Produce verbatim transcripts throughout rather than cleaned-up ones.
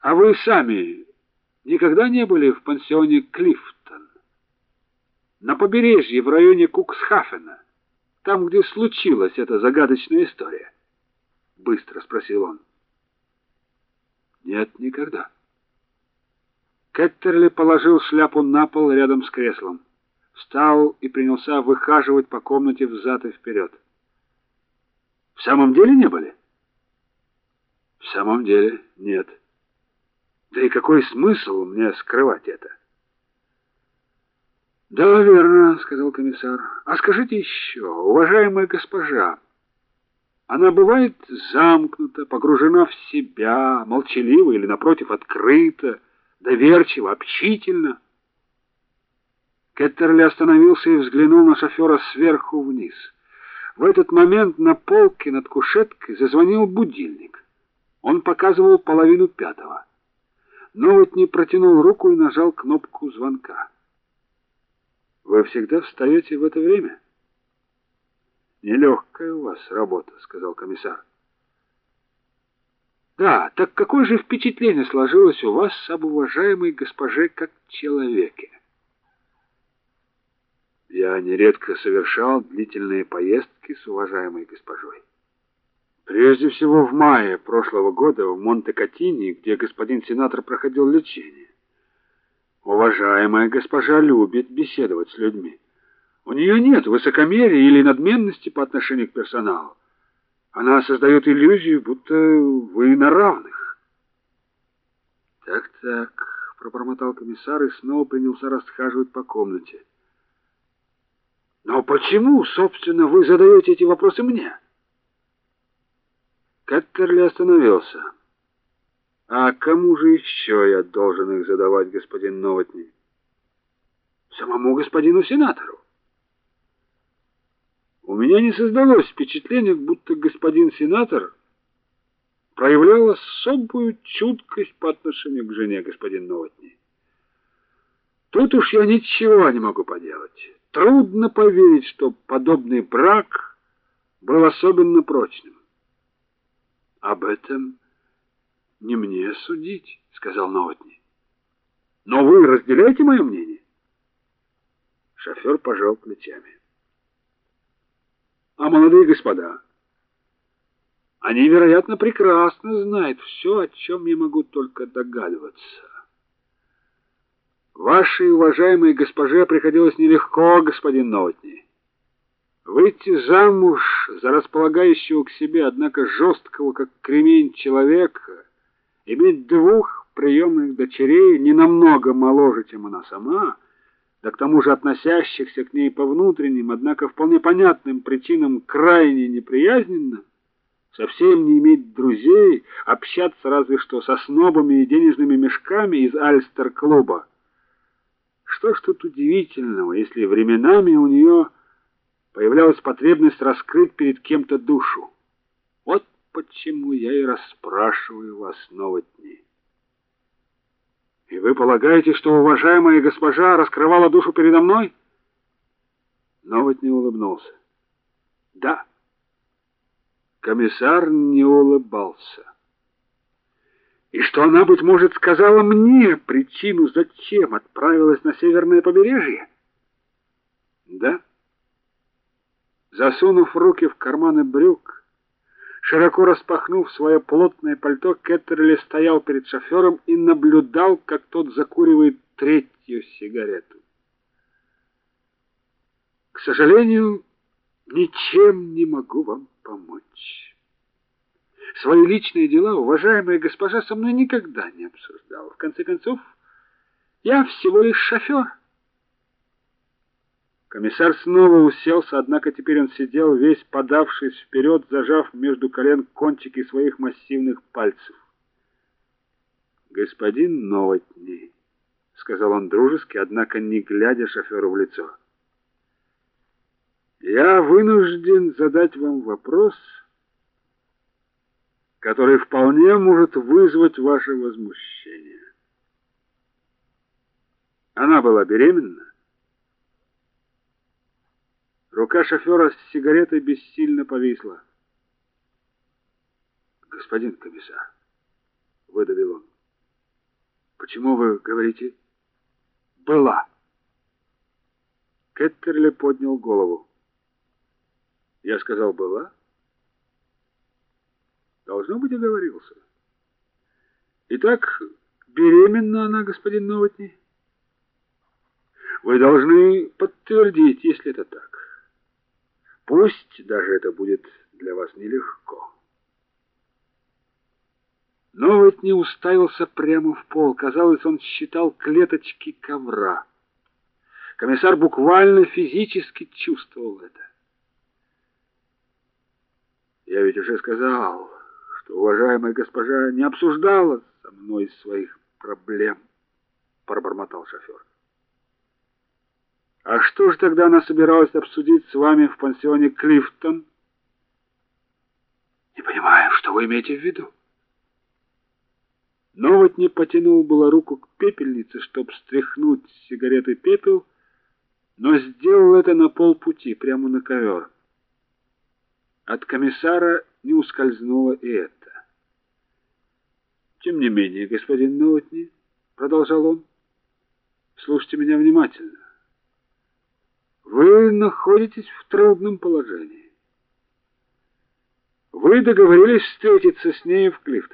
А вы сами никогда не были в пансионе Клифтон? На побережье, в районе Куксхафена, там, где случилась эта загадочная история? Быстро спросил он. Нет, никогда. Кеттерли положил шляпу на пол рядом с креслом, встал и принялся выхаживать по комнате взад и вперед. В самом деле не были? В самом деле нет. Да и какой смысл мне скрывать это? Да, верно, сказал комиссар. А скажите еще, уважаемая госпожа, она бывает замкнута, погружена в себя, молчалива или, напротив, открыта, доверчива, общительна? Кеттерли остановился и взглянул на шофера сверху вниз. В этот момент на полке над кушеткой зазвонил будильник. Он показывал половину пятого. Новотни протянул руку и нажал кнопку звонка. Вы всегда встаете в это время? Нелегкая у вас работа, сказал комиссар. Да, так какое же впечатление сложилось у вас об уважаемой госпоже как человеке? Я нередко совершал длительные поездки с уважаемой госпожой. Прежде всего в мае прошлого года в Монте-Катини, где господин сенатор проходил лечение. Уважаемая госпожа любит беседовать с людьми. У нее нет высокомерия или надменности по отношению к персоналу. Она создает иллюзию, будто вы на равных. Так-так, пробормотал комиссар и снова принялся расхаживать по комнате. Но почему, собственно, вы задаете эти вопросы мне? Кеттерли остановился. А кому же еще я должен их задавать, господин Новотни? Самому господину сенатору. У меня не создалось впечатления, будто господин сенатор проявлял особую чуткость по отношению к жене, господин Новотни. Тут уж я ничего не могу поделать. Трудно поверить, что подобный брак был особенно прочным. Об этом не мне судить, сказал Новотни. Но вы разделяете мое мнение? Шофер пожал плечами. А молодые господа? Они, вероятно, прекрасно знают все, о чем я могу только догадываться. Вашей уважаемой госпоже приходилось нелегко, господин Новотни. Выйти замуж за располагающего к себе, однако жесткого, как кремень, человека, иметь двух приемных дочерей, не намного моложе, чем она сама, да к тому же относящихся к ней по внутренним, однако вполне понятным причинам крайне неприязненно, совсем не иметь друзей, общаться разве что со снобами и денежными мешками из Альстер-клуба. Что ж тут удивительного, если временами у нее появлялась потребность раскрыть перед кем-то душу? Вот почему я и расспрашиваю вас, Новотни. И вы полагаете, что уважаемая госпожа раскрывала душу передо мной? Новотни улыбнулся. Да. Комиссар не улыбался. И что она, быть может, сказала мне причину, зачем отправилась на северное побережье? Да. Засунув руки в карманы брюк, широко распахнув свое плотное пальто, Кеттерли стоял перед шофером и наблюдал, как тот закуривает третью сигарету. К сожалению, ничем не могу вам помочь. Свои личные дела уважаемая госпожа со мной никогда не обсуждала. В конце концов, я всего лишь шофер. Комиссар снова уселся, однако теперь он сидел весь подавшись вперед, зажав между колен кончики своих массивных пальцев. Господин Новотни, сказал он дружески, однако не глядя шоферу в лицо. Я вынужден задать вам вопрос, который вполне может вызвать ваше возмущение. Она была беременна? Рука шофера с сигаретой бессильно повисла. Господин комиссар, выдавил он. Почему вы говорите «была»? Кеттерли поднял голову. Я сказал «была»? Должно быть, оговорился. Итак, беременна она, господин Новотни? Вы должны подтвердить, если это так. Пусть даже это будет для вас нелегко. Новотни уставился прямо в пол. Казалось, он считал клеточки ковра. Комиссар буквально физически чувствовал это. Я ведь уже сказал, что уважаемая госпожа не обсуждала со мной своих проблем, пробормотал шофер. А что же тогда она собиралась обсудить с вами в пансионе Клифтон? Не понимаю, что вы имеете в виду? Новотни потянул было руку к пепельнице, чтобы стряхнуть с сигареты пепел, но сделал это на полпути, прямо на ковер. От комиссара не ускользнуло и это. Тем не менее, господин Новотни, продолжал он, слушайте меня внимательно. Вы находитесь в трудном положении. Вы договорились встретиться с ней в Клифтоне.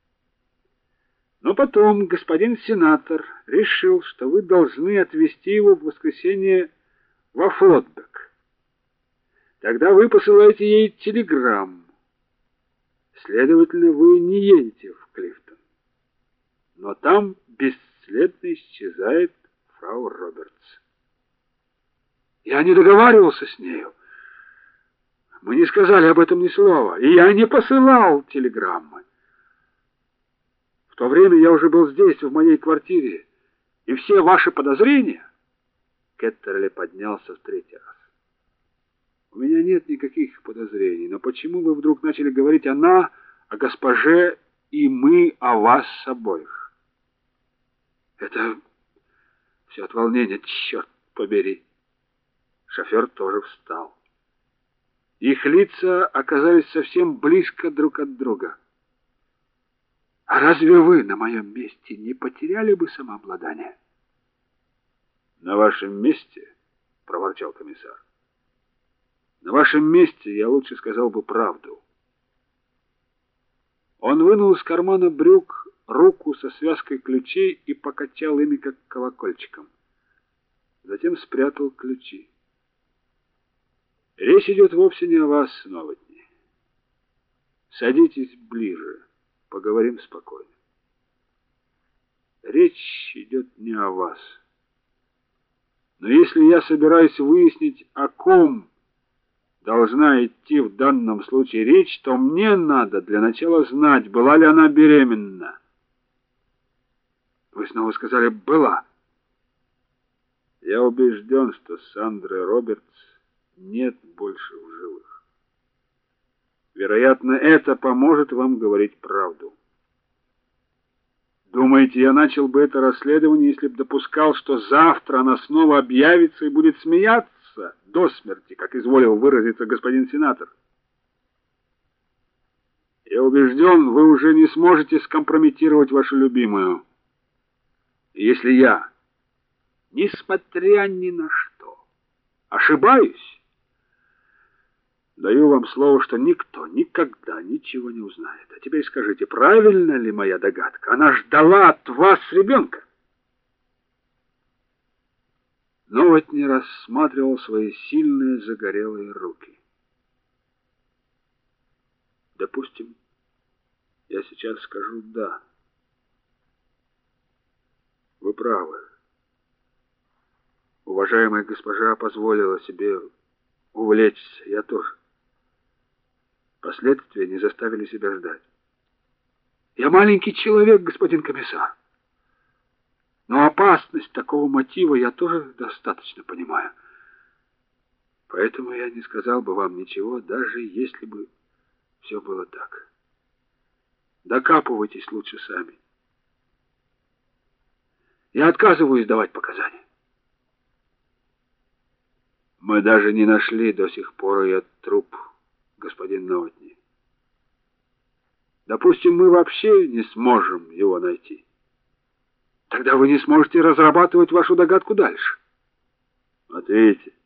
Но потом господин сенатор решил, что вы должны отвезти его в воскресенье во Флотбек. Тогда вы посылаете ей телеграмму. Следовательно, вы не едете в Клифтон. Но там бесследно исчезает фрау Робертс. Я не договаривался с нею. Мы не сказали об этом ни слова, и я не посылал телеграммы. В то время я уже был здесь, в моей квартире, и все ваши подозрения... Кеттерли поднялся в третий раз. У меня нет никаких подозрений, но почему вы вдруг начали говорить «она», о госпоже и «мы» о вас обоих? Это все от волнения, черт побери. Шофер тоже встал. Их лица оказались совсем близко друг от друга. А разве вы на моем месте не потеряли бы самообладание? На вашем месте, проворчал комиссар. На вашем месте я лучше сказал бы правду. Он вынул из кармана брюк руку со связкой ключей и покачал ими как колокольчиком. Затем спрятал ключи. Речь идет вовсе не о вас, Новотни. Садитесь ближе, поговорим спокойно. Речь идет не о вас. Но если я собираюсь выяснить, о ком должна идти в данном случае речь, то мне надо для начала знать, была ли она беременна. Вы снова сказали «была». Я убежден, что Сандры Робертс нет больше в живых. Вероятно, это поможет вам говорить правду. Думаете, я начал бы это расследование, если бы допускал, что завтра она снова объявится и будет смеяться до смерти, как изволил выразиться господин сенатор? Я убежден, вы уже не сможете скомпрометировать вашу любимую. И если я, несмотря ни на что, ошибаюсь, даю вам слово, что никто никогда ничего не узнает. А теперь скажите, правильна ли моя догадка? Она ждала от вас ребенка. Новотни рассматривал свои сильные загорелые руки. Допустим, я сейчас скажу «да». Вы правы. Уважаемая госпожа позволила себе увлечься, я тоже. Последствия не заставили себя ждать. Я маленький человек, господин комиссар. Но опасность такого мотива я тоже достаточно понимаю. Поэтому я не сказал бы вам ничего, даже если бы все было так. Докапывайтесь лучше сами. Я отказываюсь давать показания. Мы даже не нашли до сих пор ее труп, господин Новотни. Допустим, мы вообще не сможем его найти. Тогда вы не сможете разрабатывать вашу догадку дальше. Вот видите,